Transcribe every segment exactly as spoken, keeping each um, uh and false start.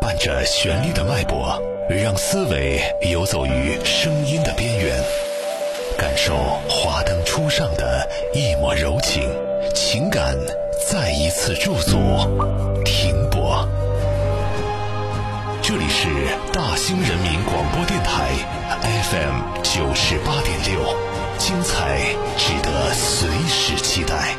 伴着旋律的脉搏，让思维游走于声音的边缘，感受华灯初上的一抹柔情，情感再一次驻足停泊。这里是大兴人民广播电台 F M 九十八点六，精彩值得随时期待。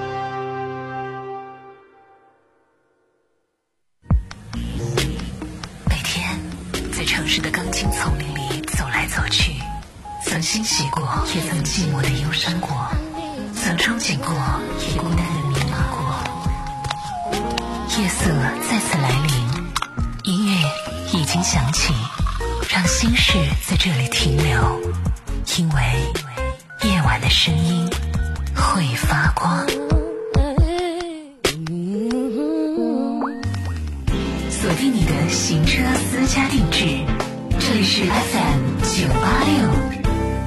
每天在城市的钢筋丛林里走来走去，曾欣喜过，也曾寂寞的忧伤过，曾憧憬过，也孤单的迷茫过。夜色再次来临，音乐已经响起，让心事在这里停留，因为夜晚的声音会发光。锁定你的行车私家定制，这里是 F M 九八六。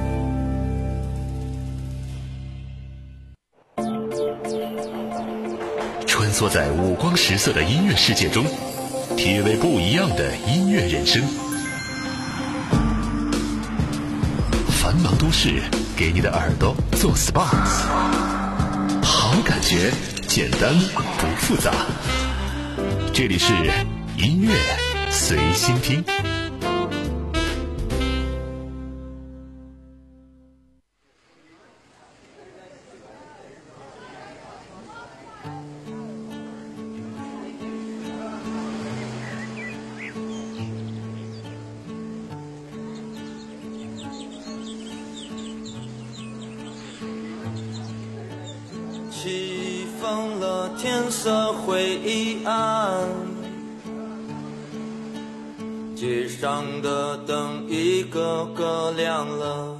穿梭在五光十色的音乐世界中，体味不一样的音乐人生。繁忙都市给你的耳朵做 S P A， 好感觉简单不复杂。这里是音乐随心听。 起风了，天色灰暗，街上的灯一个个亮了，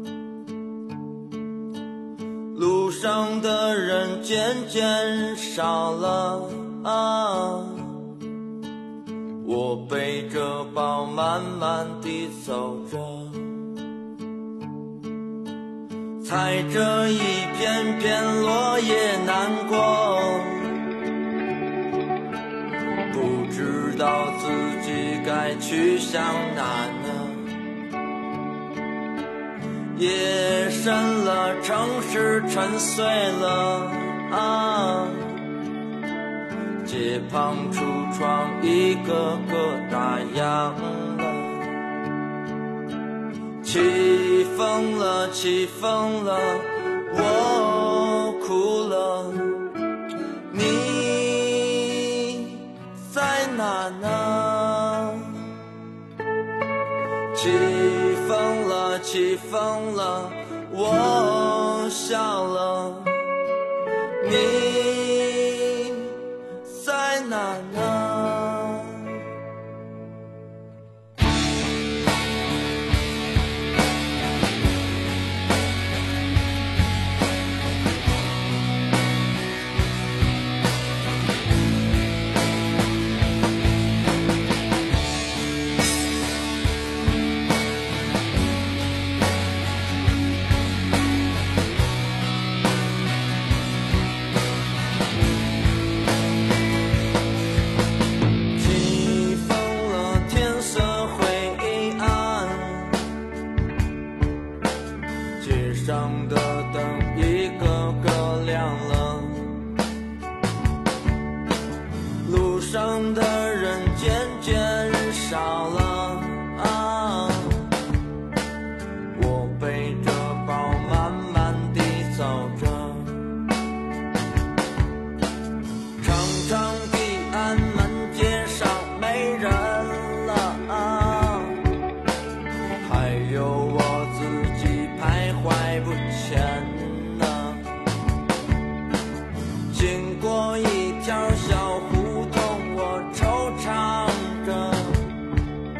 路上的人渐渐少了啊，我背着包慢慢地走着，踩着一片片落叶难过，不知道自己该去向哪呢。夜深了，城市沉睡了啊，街旁橱窗一个个打烊了。起风了，起风了，我哭了，你在哪呢？起风了，起风了，我笑了，你在哪呢？上的人渐渐少了啊，我背着包慢慢地走着，长长的安门街上没人了啊，还有我自己徘徊不前呢，经过一条小湖惆怅着，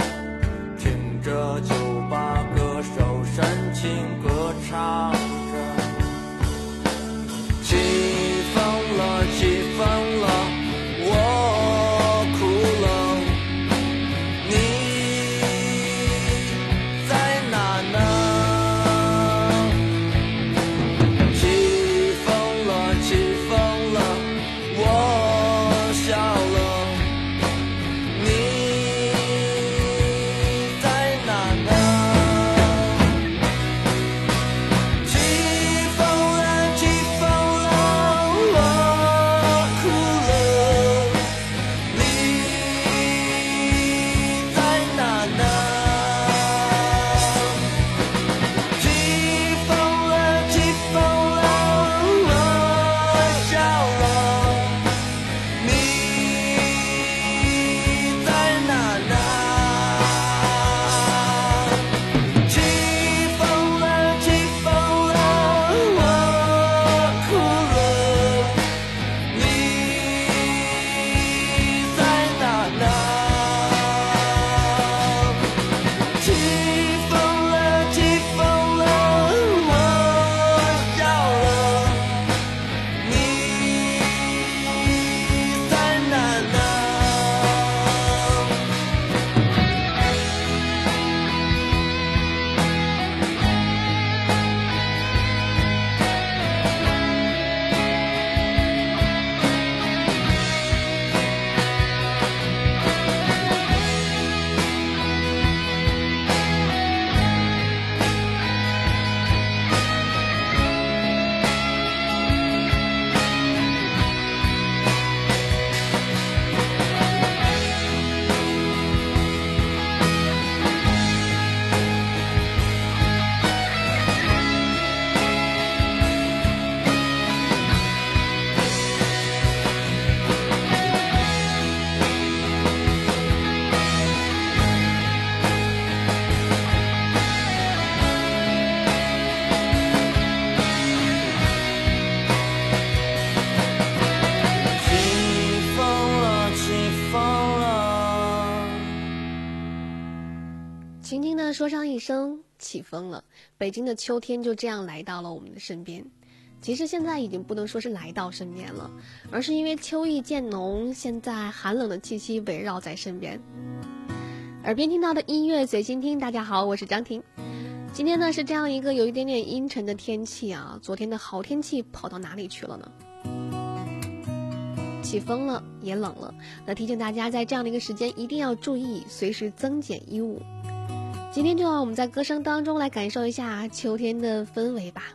轻轻地说上一声起风了，北京的秋天就这样来到了我们的身边。其实现在已经不能说是来到身边了，而是因为秋意渐浓，现在寒冷的气息围绕在身边。耳边听到的音乐随心听，大家好，我是张婷。今天呢是这样一个有一点点阴沉的天气啊，昨天的好天气跑到哪里去了呢？起风了，也冷了，那提醒大家在这样的一个时间一定要注意，随时增减衣物。今天就让我们在歌声当中来感受一下秋天的氛围吧。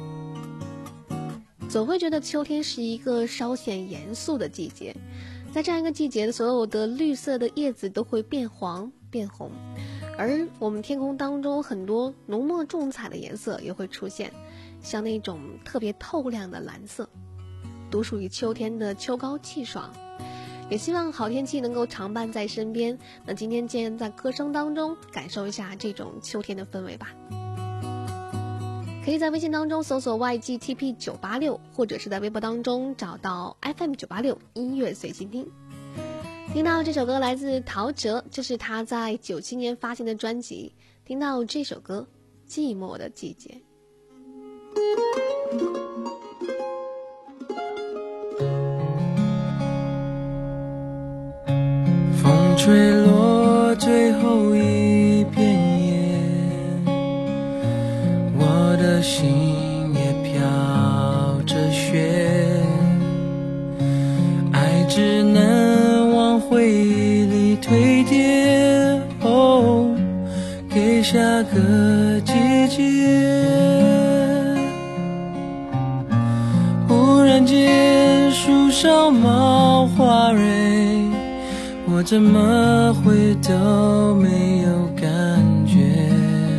总会觉得秋天是一个稍显严肃的季节，在这样一个季节，所有的绿色的叶子都会变黄变红，而我们天空当中很多浓墨重彩的颜色也会出现，像那种特别透亮的蓝色，独属于秋天的秋高气爽。也希望好天气能够常伴在身边。那今天既然在歌声当中感受一下这种秋天的氛围吧。可以在微信当中搜索 Y G T P 九八六， 或者是在微博当中找到 F M 九八六 音乐随心听。听到这首歌来自陶喆，这是他在九七年发行的专辑。听到这首歌《寂寞的季节》。 风吹落最后一片叶，我的心也飘着雪，爱只能往回忆里堆叠，哦，给下个季节。忽然间树上冒花蕊，我怎么会都没有感觉，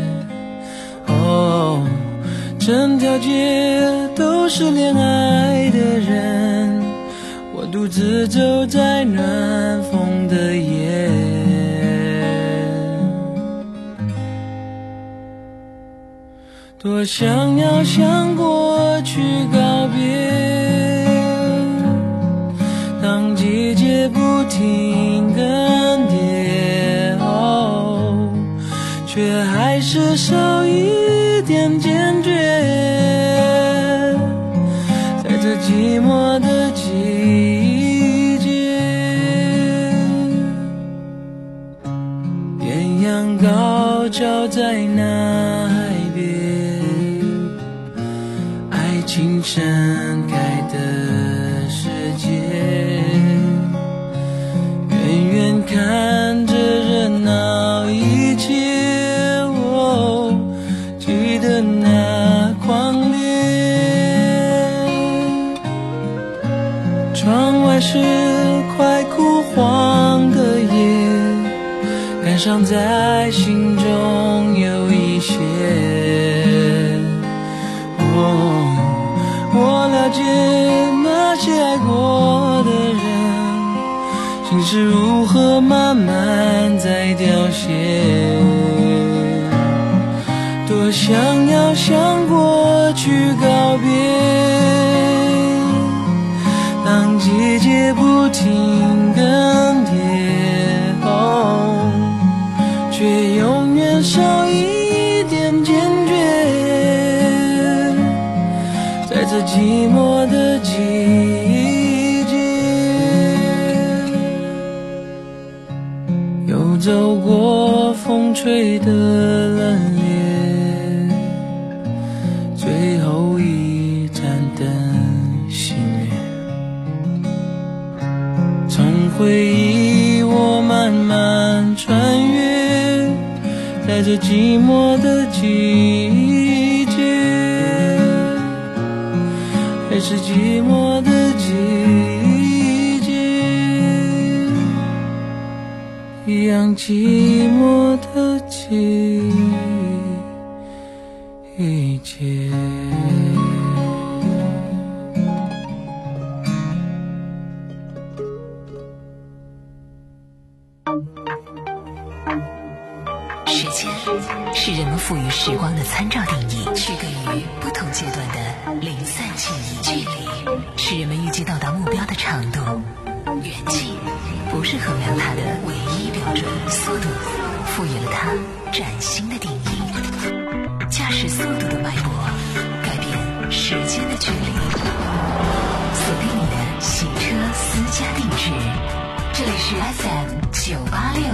哦，整条街都是恋爱的人，我独自走在暖风的夜，多想要向过去告别，当季节不停更迭，哦，却还是少一点坚决，在这寂寞的季节，艳阳高照在那海边，爱情盛开的世界，远远看着热闹一切，哦，记得那狂烈。窗外是快枯黄的叶，感伤在心中有一些，哦，我了解那些爱过的人，心是如何慢慢在凋谢，多想要向过去告别，当季节不停更迭，哦，却永远少一点坚决，在这寂寞的季节，又走过风吹的冷冽，最后一盏灯熄灭，从回忆我慢慢穿越，在这寂寞的季节，还是寂寞的季节，一样寂寞的季节。 时间是人们赋予时光的参照定义，区隔于不同阶段的零散记忆。距离是人们预计到达目标的长度，远近不是衡量它的唯一标准。速度赋予了它崭新的定义。驾驶速度的脉搏，改变时间的距离。锁定你的洗车私家定制，这里是 S M 九八六。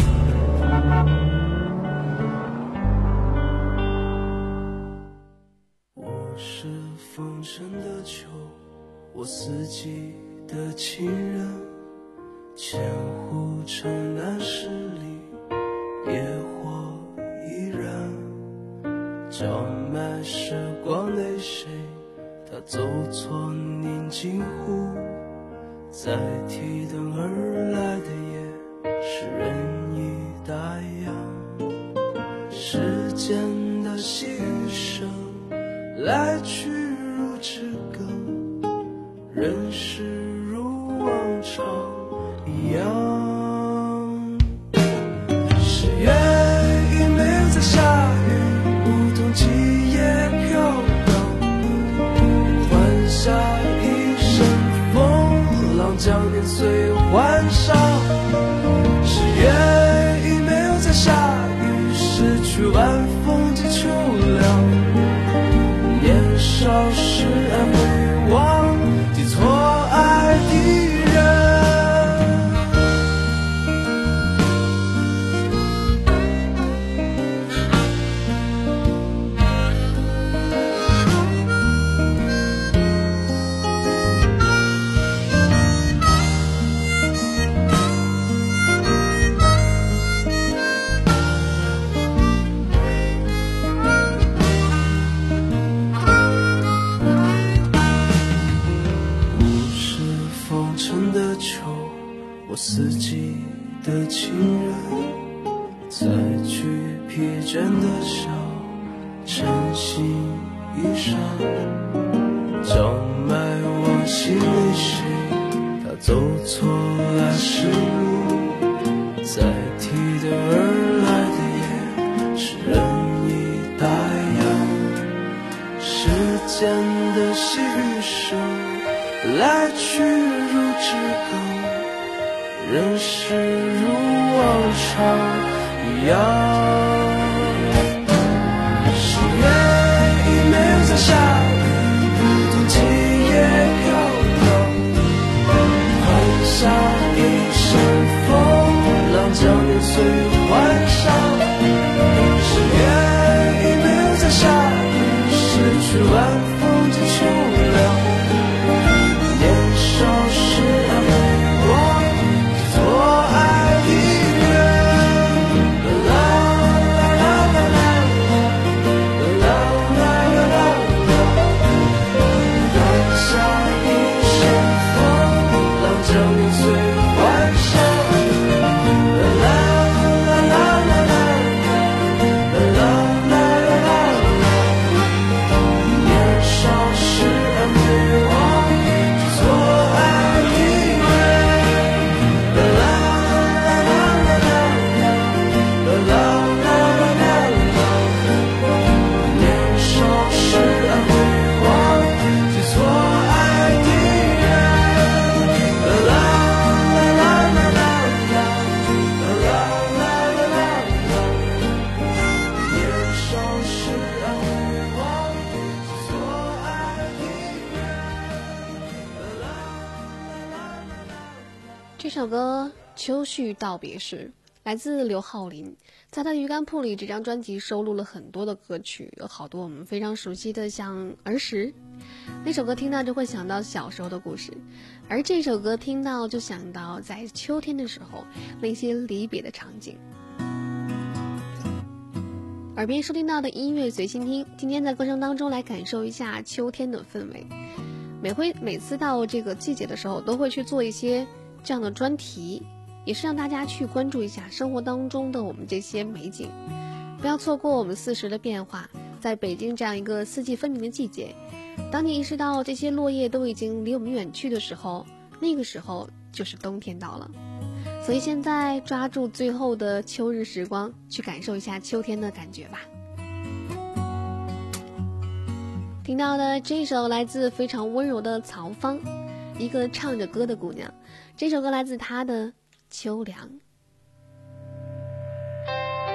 我是风尘的秋，我四季的情人，千户城南十里，野火依然。照迈时光内谁，他走错宁静湖，在提灯而来的夜，是人已大洋。时间的细雨声，来去如知更，人世如往常一样。十月已没有在下雨，梧桐几叶飘荡，换下一身风浪，将年岁换上。十月已没有在下雨，失去晚风及秋凉。年少时爱回望，记错爱的人。四季的情人，再去疲倦的笑，晨曦衣裳，叫卖往昔泪水，他走错了时路，在提灯而来的夜，是人已大洋。时间的细雨声，来去如知更，人世如往常一样。十月已没有在下雨，梧桐几叶飘荡，换下一身风浪，将年岁换上。十月已没有在下雨，失去晚风及秋凉。年少时爱回望，错爱的人，啦啦啦啦啦啦啦啦啦啦，换下一身风浪，将年岁换上。啦啦啦啦啦啦啦啦啦啦，年少时爱回望，记错爱的人。 这首歌《秋绪道别时》来自刘浩霖，在他的鱼竿铺里，这张专辑收录了很多的歌曲，有好多我们非常熟悉的，像儿时那首歌听到就会想到小时候的故事，而这首歌听到就想到在秋天的时候那些离别的场景。耳边收听到的音乐随心听，今天在歌声当中来感受一下秋天的氛围。每回每次到这个季节的时候，都会去做一些这样的专题，也是让大家去关注一下生活当中的我们这些美景，不要错过我们四时的变化。在北京这样一个四季分明的季节，当你意识到这些落叶都已经离我们远去的时候，那个时候就是冬天到了。所以现在抓住最后的秋日时光，去感受一下秋天的感觉吧。听到的这首来自非常温柔的曹芳，一个唱着歌的姑娘，这首歌来自她的秋凉。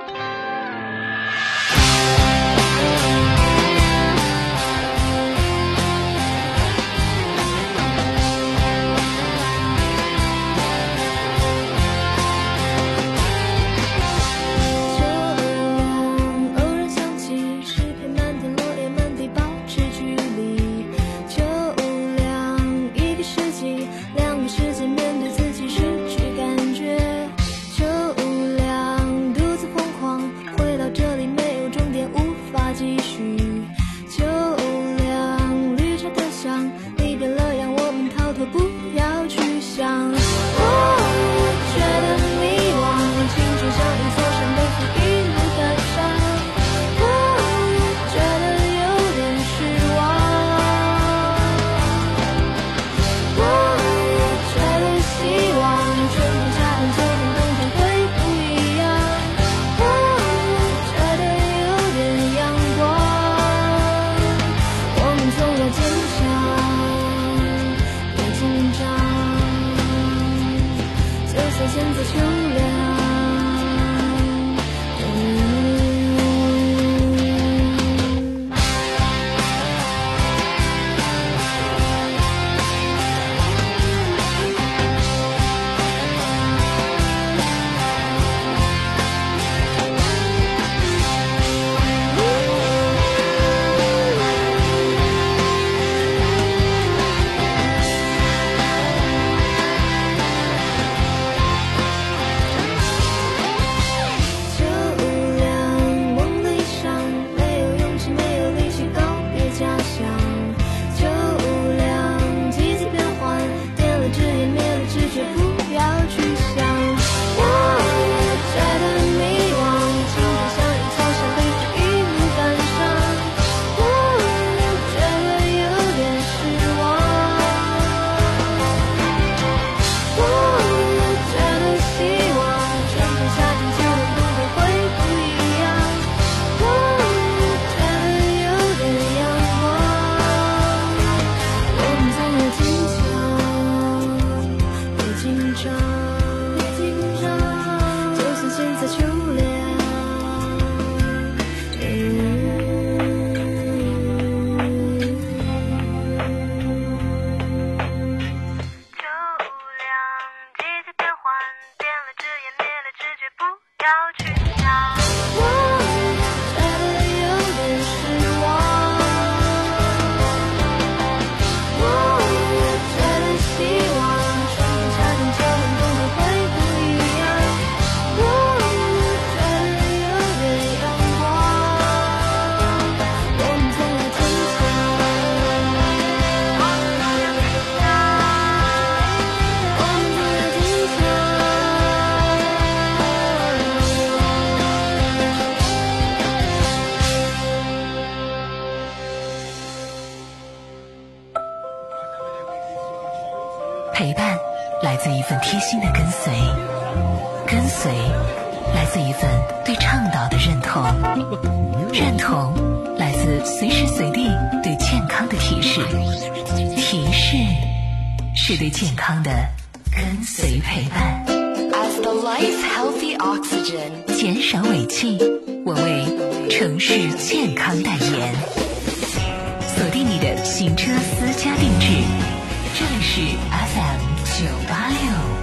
陪伴来自一份贴心的跟随，跟随来自一份对倡导的认同，认同来自随时随地对健康的提示，提示是对健康的跟随陪伴。 As the life's healthy oxygen， 减少尾气，我为城市健康代言。锁定你的行车私家定制，这里是 F M 九八六。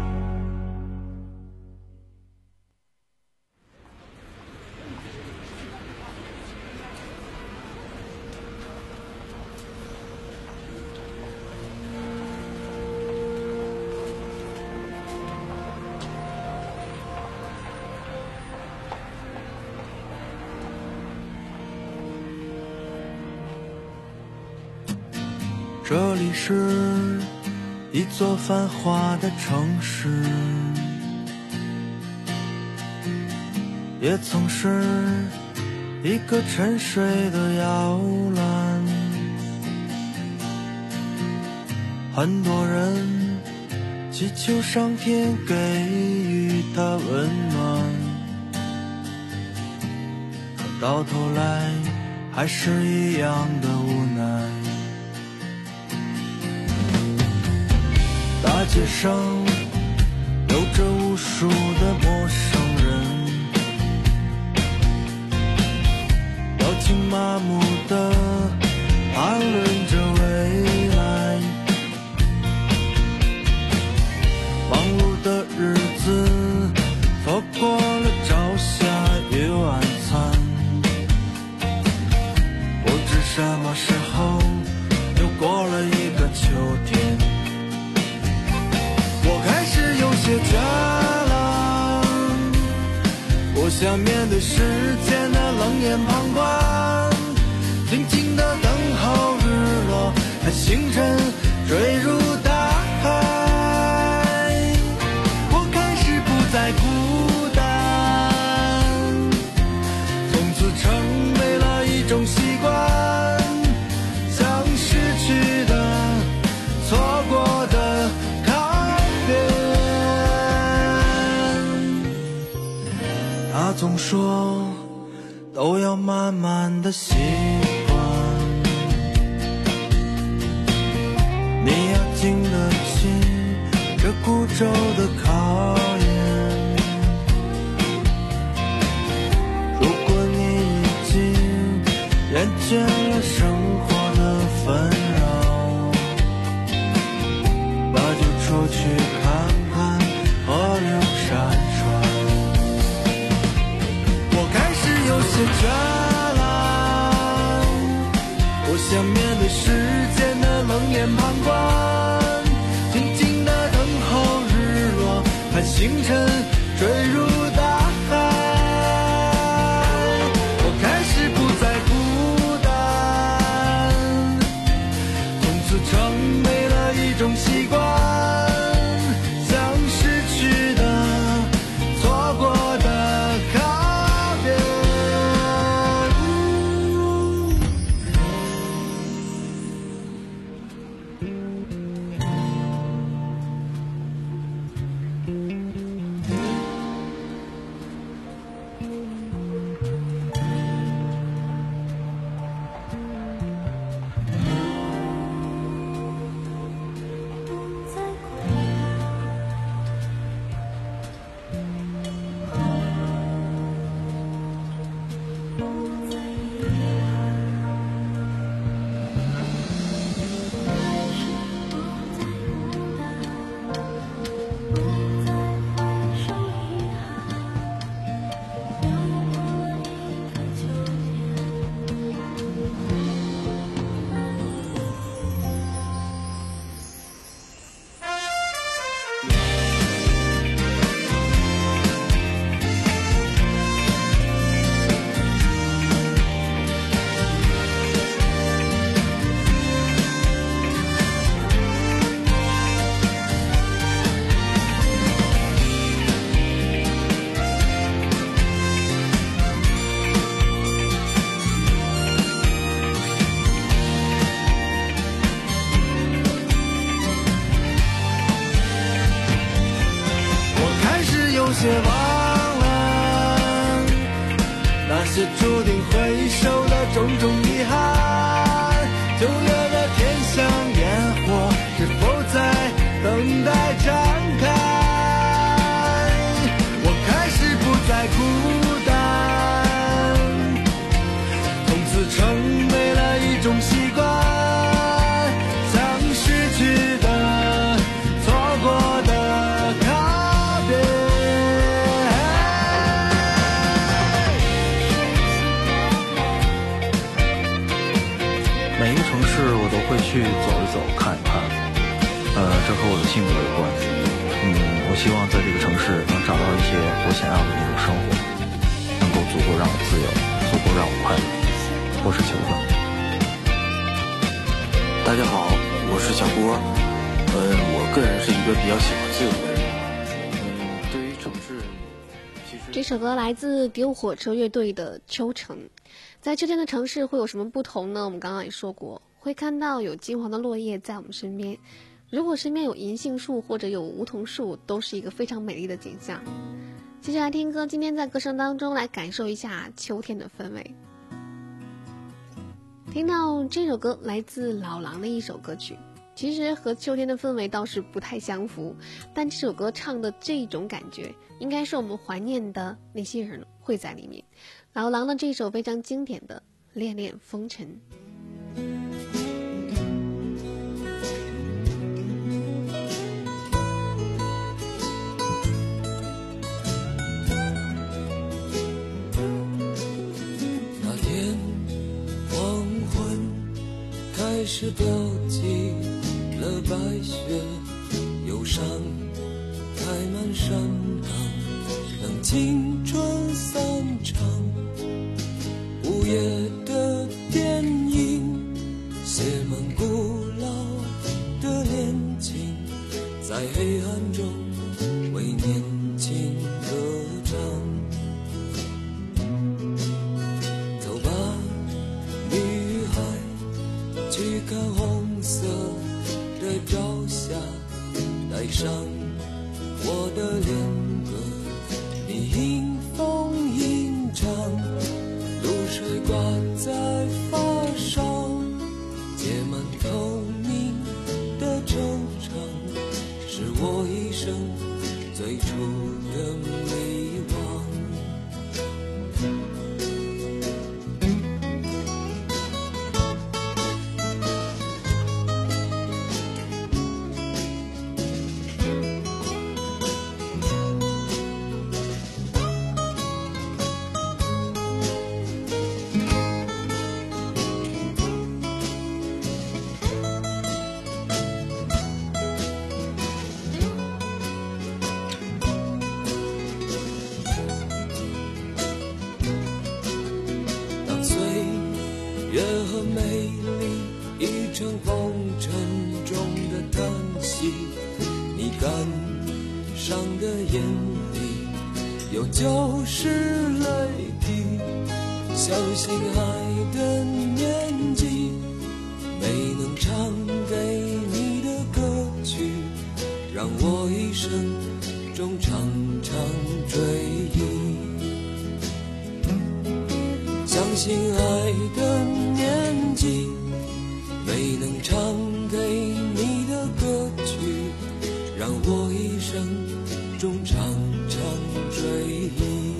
这里是一座繁华的城市，也曾是一个沉睡的摇篮。很多人祈求上天给予他温暖，可到头来还是一样的无奈。大街上有着无数的陌生人， 想面对世间的冷眼旁观，静静地等候日落，看星辰坠入大海。我开始不再孤单，从此成为了一种习惯，将失去的错过的靠边。他总说都要慢慢的习惯，你要经得起这孤舟的考验。如果你已经厌倦了生活的纷扰，那就出去看看河流山川。我开始有些倦了，我想面对世间的冷眼旁观，静静地等候日落，看星辰坠入大海。我开始不再孤单，从此成为了一种习惯，将失去的错过的靠边。有些忘了那些注定回首的种种遗憾，九月的天像烟火，是否在等待展开？我开始不再孤单，从此成为了一种习惯，将失去的错过的靠边。 每一个城市我都会去走一走看一看，呃，这和我的性格有关。嗯，我希望在这个城市能找到一些我想要的那种生活，能够足够让我自由，足够让我快乐。我是小哥。 大家好，我是小郭。呃，我个人是一个比较喜欢自由的人。嗯，对于城市，其实这首歌来自丢火车乐队的《秋城》。在秋天的城市会有什么不同呢？我们刚刚也说过，会看到有金黄的落叶在我们身边，如果身边有银杏树或者有梧桐树，都是一个非常美丽的景象。接下来听歌，今天在歌声当中来感受一下秋天的氛围。听到这首歌来自老狼的一首歌曲，其实和秋天的氛围倒是不太相符，但这首歌唱的这种感觉，应该是我们怀念的那些人会在里面。老狼的这首非常经典的《恋恋风尘》。 那天黄昏开始标记了白雪，忧伤开满山岗，冷青春散场，午夜的电影写满古老的恋情，在黑暗中为年轻歌唱。走吧，女孩，去看红色的朝霞，带上我的恋歌，你迎风吟唱，露水挂在发梢，结满透明的惆怅，是我一生最初的迷惘。月和美丽已成风尘中的叹息，你感伤的眼里有旧时泪滴，相信爱的年纪，没能唱给你的歌曲，让我一生中常常追忆。相信爱的年纪，没能唱给你的歌曲，让我一生中常常追忆。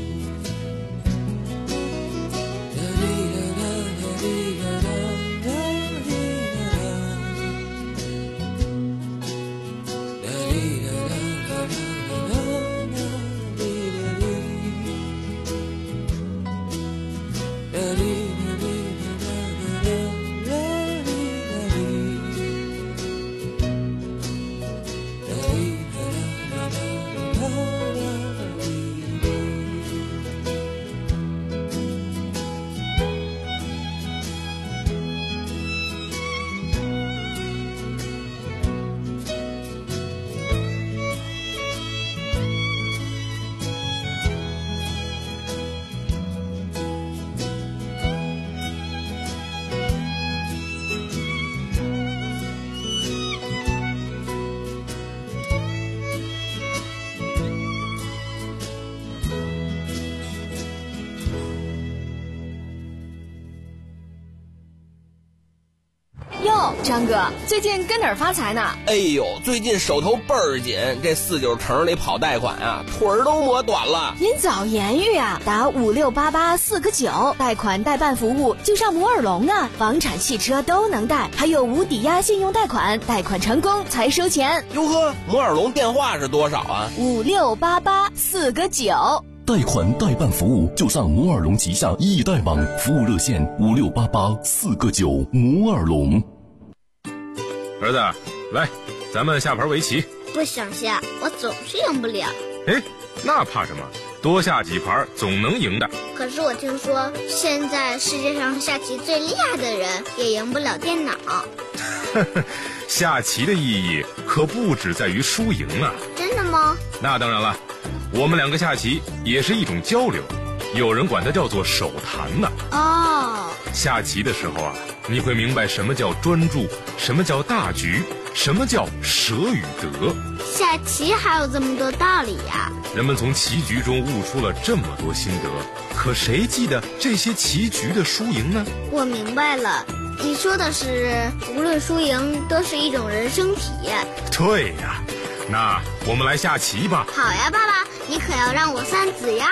哟，张哥，最近跟哪儿发财呢？ 哎呦，最近手头倍儿紧，这四九城里跑贷款啊，腿儿都磨短了。 您早言语啊，打五六八八四个九，贷款代办服务就上摩尔龙啊，房产、汽车都能贷，还有无抵押信用贷款，贷款成功才收钱。 哟呵，摩尔龙电话是多少啊？ 五六八八四个九。 贷款代办服务就上摩尔龙旗下易贷网，服务热线五六八八四个九。摩尔龙。 儿子，来，咱们下盘围棋。 不想下，我总是赢不了。 哎，那怕什么？多下几盘总能赢的。 可是我听说，现在世界上下棋最厉害的人也赢不了电脑。 下棋的意义可不只在于输赢啊。 真的吗？ 那当然了，我们两个下棋也是一种交流，有人管它叫做手谈呢。 哦， 下棋的时候啊，你会明白什么叫专注，什么叫大局，什么叫舍与得。 下棋还有这么多道理呀！ 人们从棋局中悟出了这么多心得，可谁记得这些棋局的输赢呢？ 我明白了，你说的是无论输赢都是一种人生体验。 对呀，那我们来下棋吧。 好呀，爸爸，你可要让我三子呀。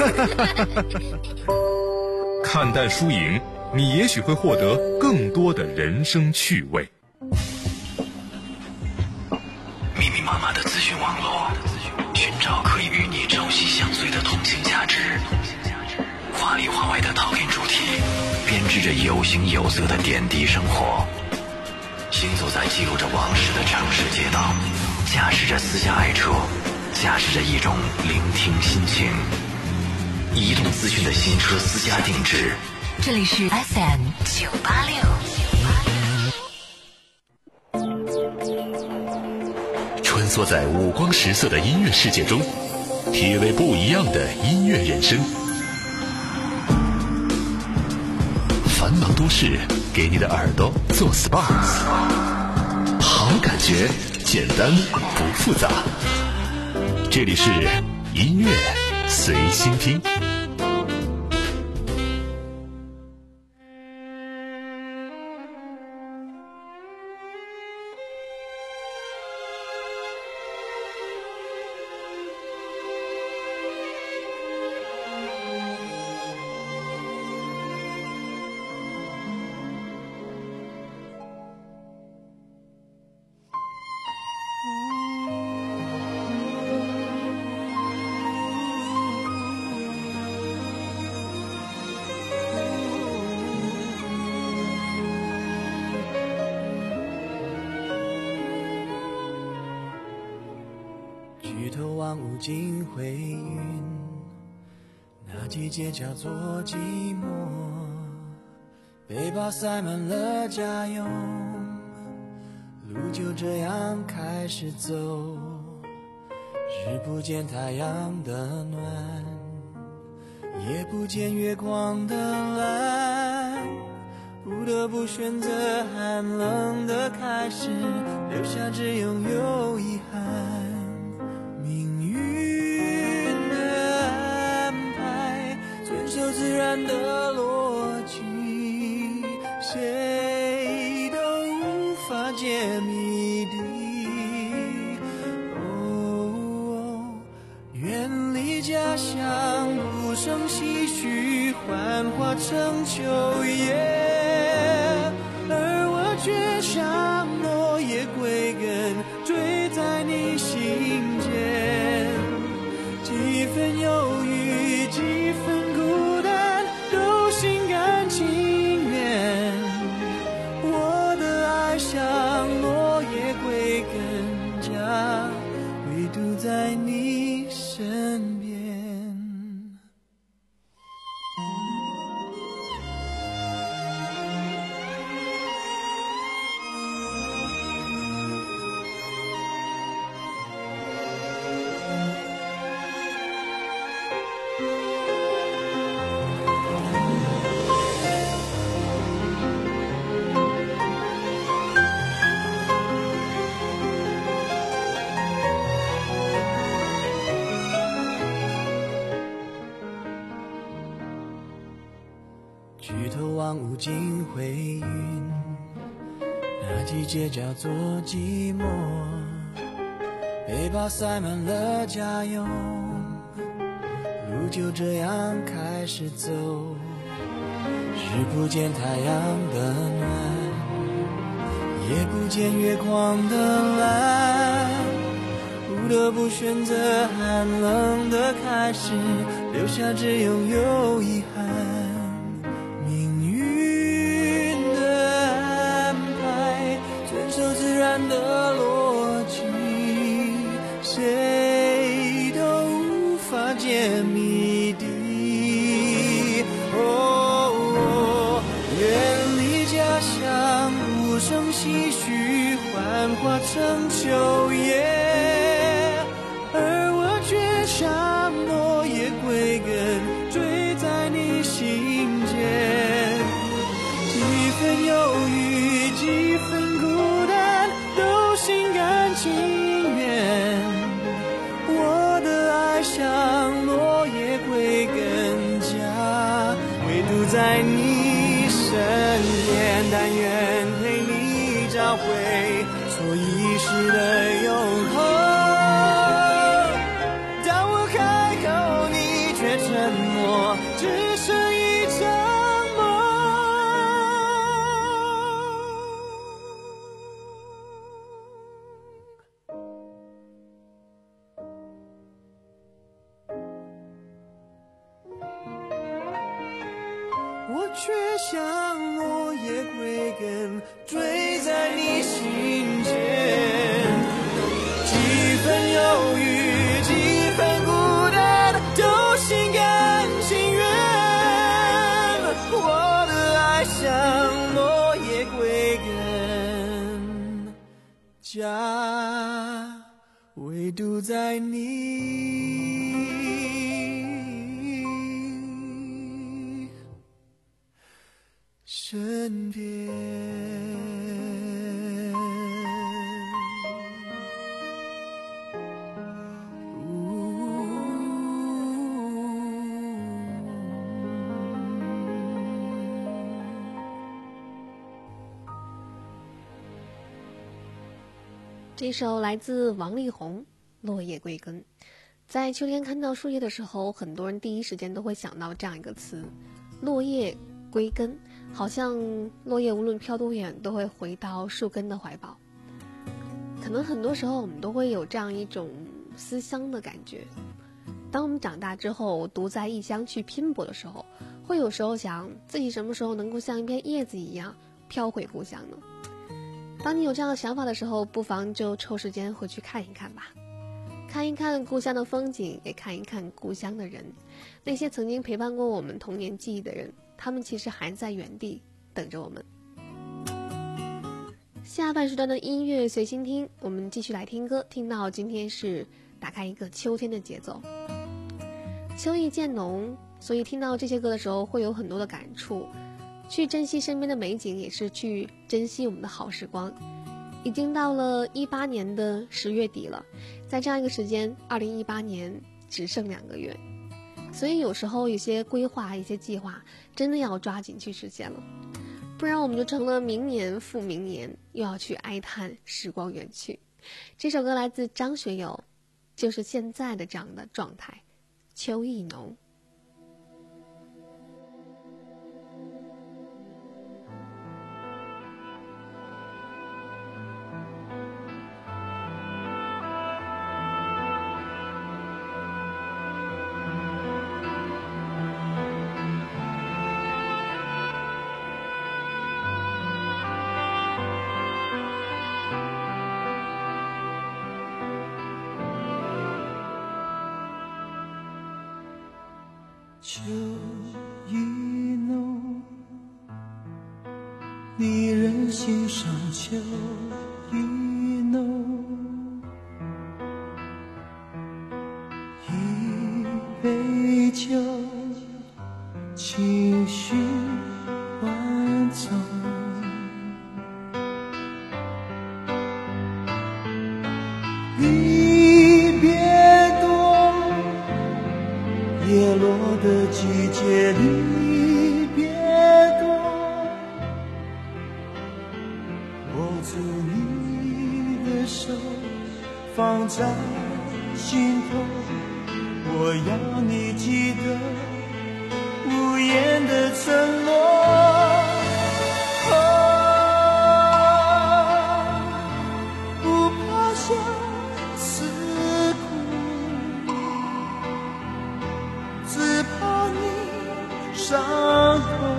看淡输赢，你也许会获得更多的人生趣味。 密密麻麻的资讯网络，寻找可以与你朝夕相随的同情价值，华里华外的陶片主题，编织着有形有色的点滴生活，行走在记录着往事的城市街道，驾驶着私家爱车， 驾驶着一种聆听心情。移动资讯的新车私家定制， 这里是 F M 九八六。 穿梭在五光十色的音乐世界中，体味不一样的音乐人生。繁忙都市，给你的耳朵做 S P A， 好感觉，简单不复杂。这里是音乐随心听。 举头望无尽灰云，那季节叫做寂寞，背包塞满了家用，路就这样开始走，日不见太阳的暖，夜不见月光的蓝，不得不选择寒冷的开始，留下只拥有遗憾。命运的安排，遵守自然的逻辑，谁都无法解谜底。哦，远离家乡，不胜唏嘘，幻化成秋叶，而我却像落叶归根，坠在你心间。几分忧郁，几分孤单，都心甘情愿。我的爱像落叶归根，家唯独在你身边。举头望无尽灰云，那季节叫做寂寞，背包塞满了家用，路就这样开始走，日不见太阳的暖，夜不见月光的蓝，不得不选择寒冷的开始，留下只拥有遗憾。命运的安排，遵守自然的逻辑，谁都无法解谜底。哦，远离家乡，不胜唏嘘，幻化成秋叶，而我却像落叶归根，坠在你心间。几分忧郁，几分孤单，都心甘情愿。我的爱像落叶归根，家唯独在你身边。但愿陪你找回错遗失的永恒。当我开口，你却沉默，只是一场梦。我却像落叶归根，坠在你心间。几分忧郁，几独在你身边。 这首来自王力宏《落叶归根》。在秋天看到树叶的时候，很多人第一时间都会想到这样一个词，落叶归根，好像落叶无论飘多远都会回到树根的怀抱。可能很多时候我们都会有这样一种思乡的感觉，当我们长大之后独在异乡去拼搏的时候，会有时候想自己什么时候能够像一片叶子一样飘回故乡呢？当你有这样的想法的时候，不妨就抽时间回去看一看吧，看一看故乡的风景，也看一看故乡的人，那些曾经陪伴过我们童年记忆的人，他们其实还在原地等着我们。下半时段的音乐随心听，我们继续来听歌，听到今天是打开一个秋天的节奏，秋意渐浓，所以听到这些歌的时候会有很多的感触，去珍惜身边的美景，也是去珍惜我们的好时光。已经到了一八年的十月底了，在这样一个时间，二零一八年只剩两个月，所以有时候有些规划一些计划真的要抓紧去实现了，不然我们就成了明年复明年，又要去哀叹时光远去。这首歌来自张学友，就是现在的这样的状态，秋意浓。 秋意浓，离人心上。秋意浓，一杯酒，情绪万种。离别多，叶落的季节离别多，握住你的手，放在心头，我要你记得无言的承诺。不怕相思苦，只怕你伤痛。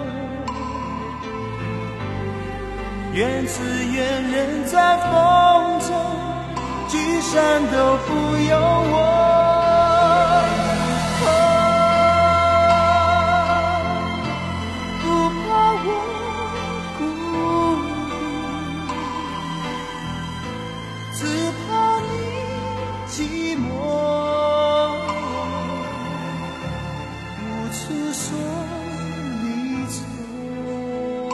愿此愿人在风中，聚散都不由我。不怕我孤独，只怕你寂寞。无处说离愁，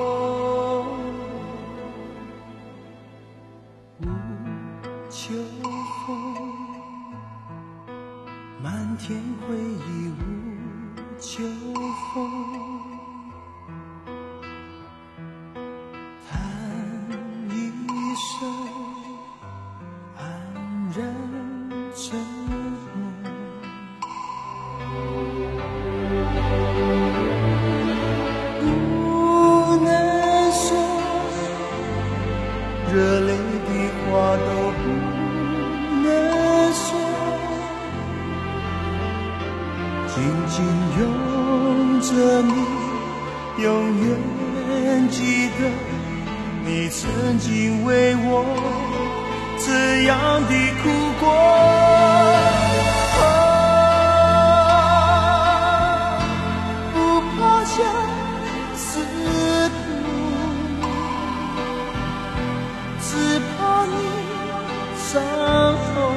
无秋风，漫天回忆无秋风。叹一声安然沉默，不能说，热泪的话都不能说，紧紧拥着你，永远记得你曾经为我这样的哭过。不怕相思苦，只怕你伤痛。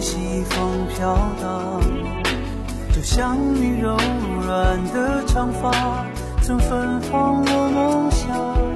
西风飘荡，就像你柔软的长发曾芬芳我梦想。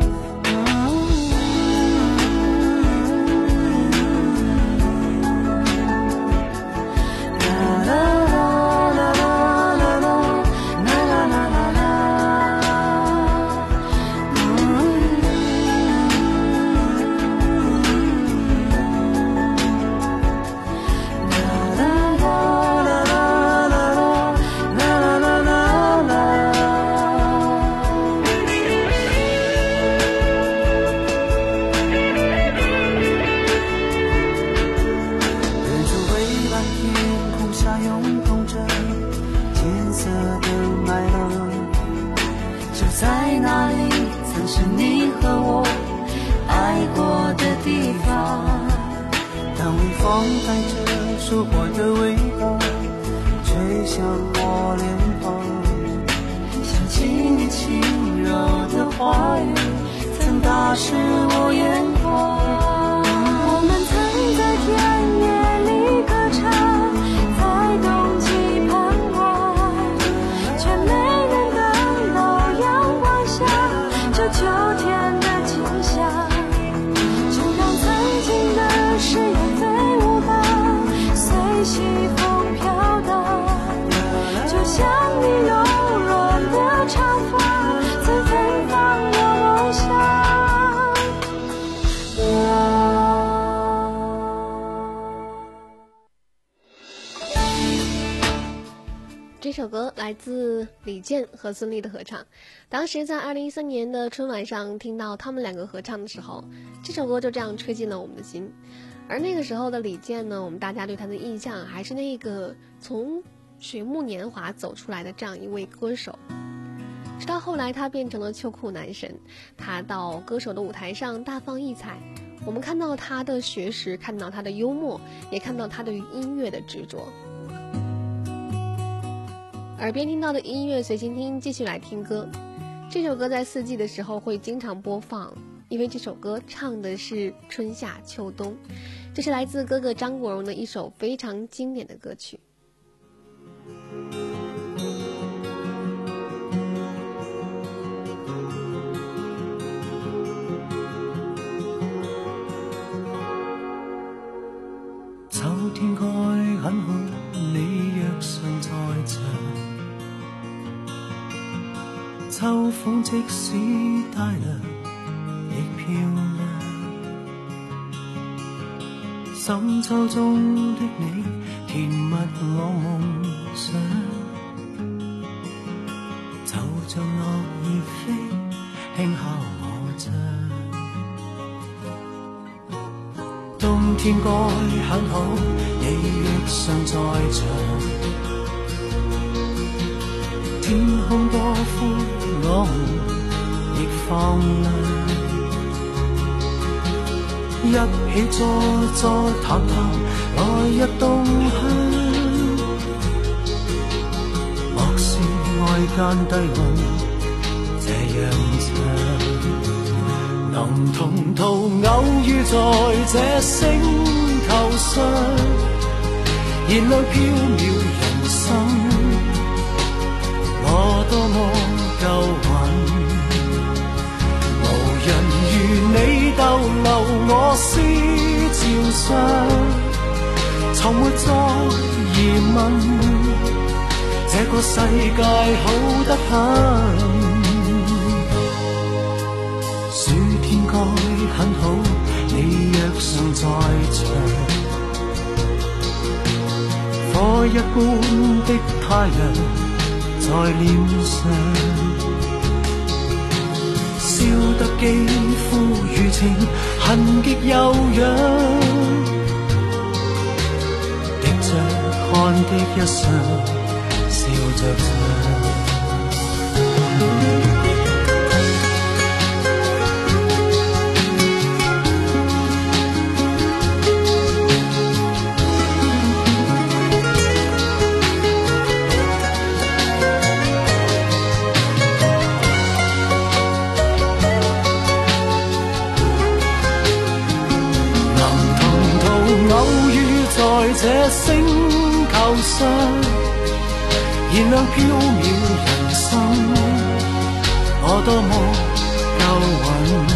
说话的味道吹向我脸庞，想起你轻柔的话语曾打湿我眼眶。 我们曾在田野里歌唱，在冬季盼望，却没能等到阳光下这秋天的景象。就让曾经的誓言飞舞吧，西风飘荡，就像你柔软的长发曾芬芳我梦想。 这首歌来自李健和孙俪的合唱。当时在二零一三年的春晚上听到他们两个合唱的时候，这首歌就这样吹进了我们的心。而那个时候的李健呢，我们大家对他的印象还是那个从水木年华走出来的这样一位歌手。直到后来他变成了秋裤男神，他到歌手的舞台上大放异彩，我们看到他的学识，看到他的幽默，也看到他对于音乐的执着。耳边听到的音乐随心听，继续来听歌。这首歌在四季的时候会经常播放，因为这首歌唱的是春夏秋冬。这是来自哥哥张国荣的一首非常经典的歌曲。 秋天該很好，你若尚在場，秋風即使帶涼亦漂亮。深秋中的你甜蜜我夢想，就像落葉飛輕敲我窗。冬天該很好，你若尚在場，天空多寬，我們亦放亮。一起坐坐談談，來日動向。莫說愛間低溫，這樣長，能同途偶遇在這星球上，燃亮飄渺人生。我多麼夠運，如你逗留我思潮上，從沒再疑問，這個世界好得很。暑天該很好，你若尚在場，火一般的太陽在臉上，燒得肌膚如情，痕極悠揚，滴着汗的一雙，笑着唱。這这星球上，燃亮飘渺人生，我多麼夠運，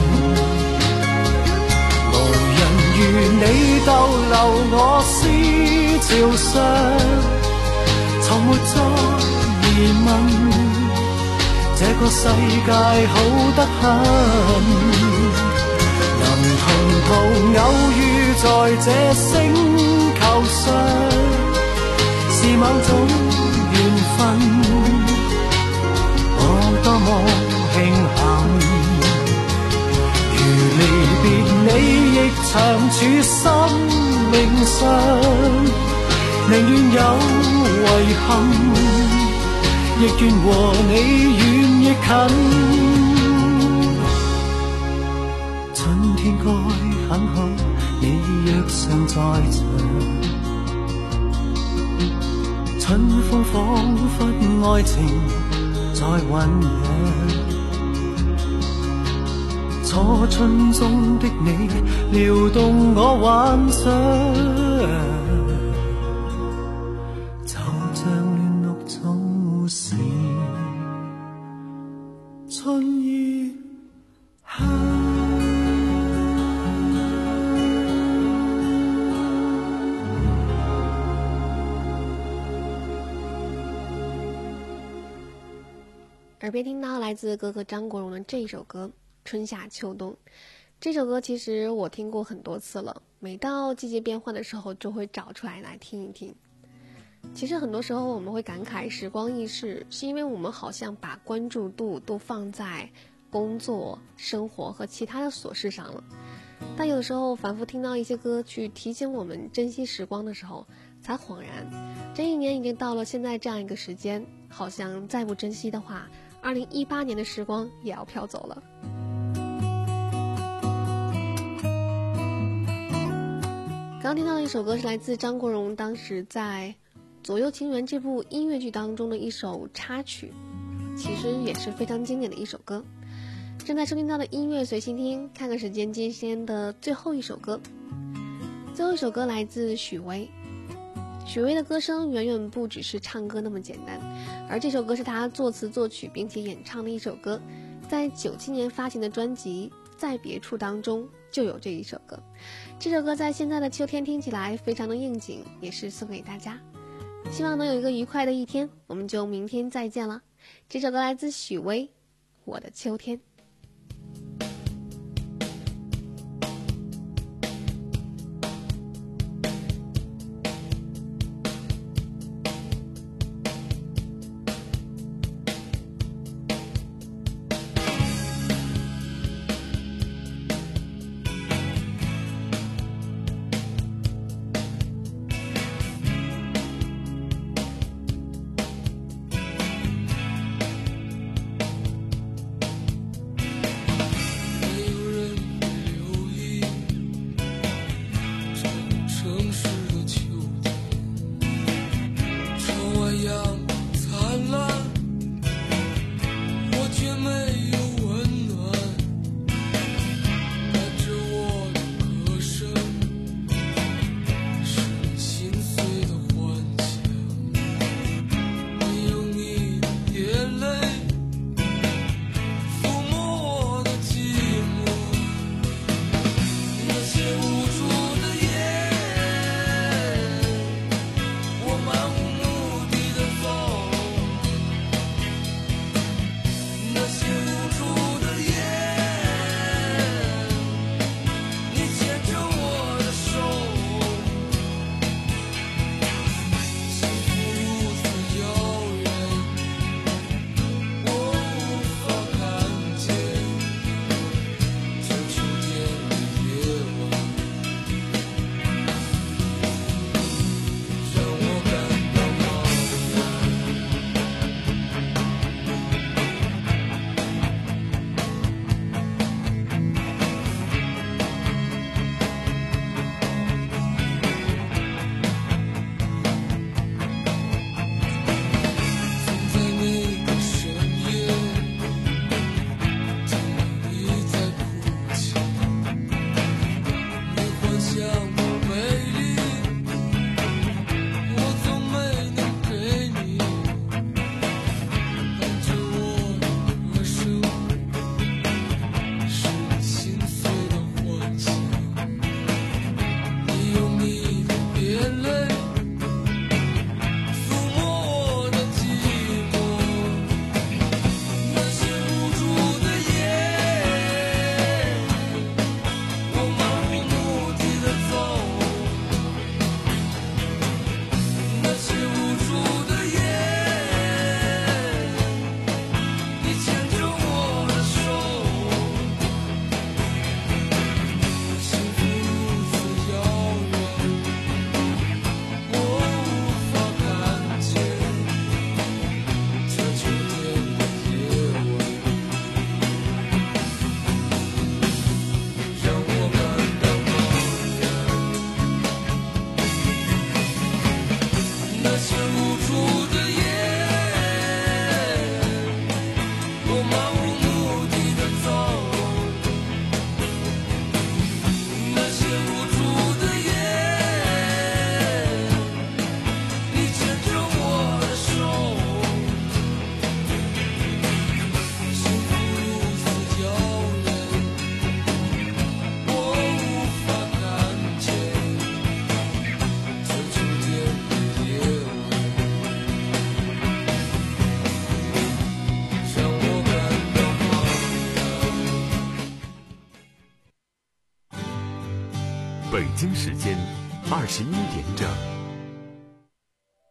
無人如你逗留我思潮上，從沒再疑問，這個世界好得很，能同途偶遇在這星球上，是某種緣分，我多麼慶幸，如離別你亦長處生命上，寧願有遺憾，亦願和你遠亦近。春天該很好，你若尚在場，春風彷彿愛情在醖釀，初春中的你撩動我幻想，就像亂綠總是春意香。 耳边听到来自哥哥张国荣的这首歌《春夏秋冬》。这首歌其实我听过很多次了，每到季节变换的时候就会找出来来听一听。其实很多时候我们会感慨时光易逝，是因为我们好像把关注度都放在工作、生活和其他的琐事上了。但有的时候反复听到一些歌去提醒我们珍惜时光的时候，才恍然这一年已经到了现在这样一个时间，好像再不珍惜的话，二零一八年的时光也要飘走了。刚听到的一首歌是来自张国荣当时在《左右情缘》这部音乐剧当中的一首插曲，其实也是非常经典的一首歌。正在收听到的音乐随心听，看看时间，今天的最后一首歌。最后一首歌来自许巍。许巍的歌声远远不只是唱歌那么简单，而这首歌是他作词作曲并且演唱的一首歌，在九七年发行的专辑《在别处》当中就有这一首歌。这首歌在现在的秋天听起来非常的应景，也是送给大家，希望能有一个愉快的一天，我们就明天再见了。这首歌来自许巍，《我的秋天》。 那些无助的夜，我漫无目的的走，那些无助的夜，你牵着我的手，幸福如此遥远，我无法看见，这秋天的夜晚，让我感到茫然。 北京时间二十一点整。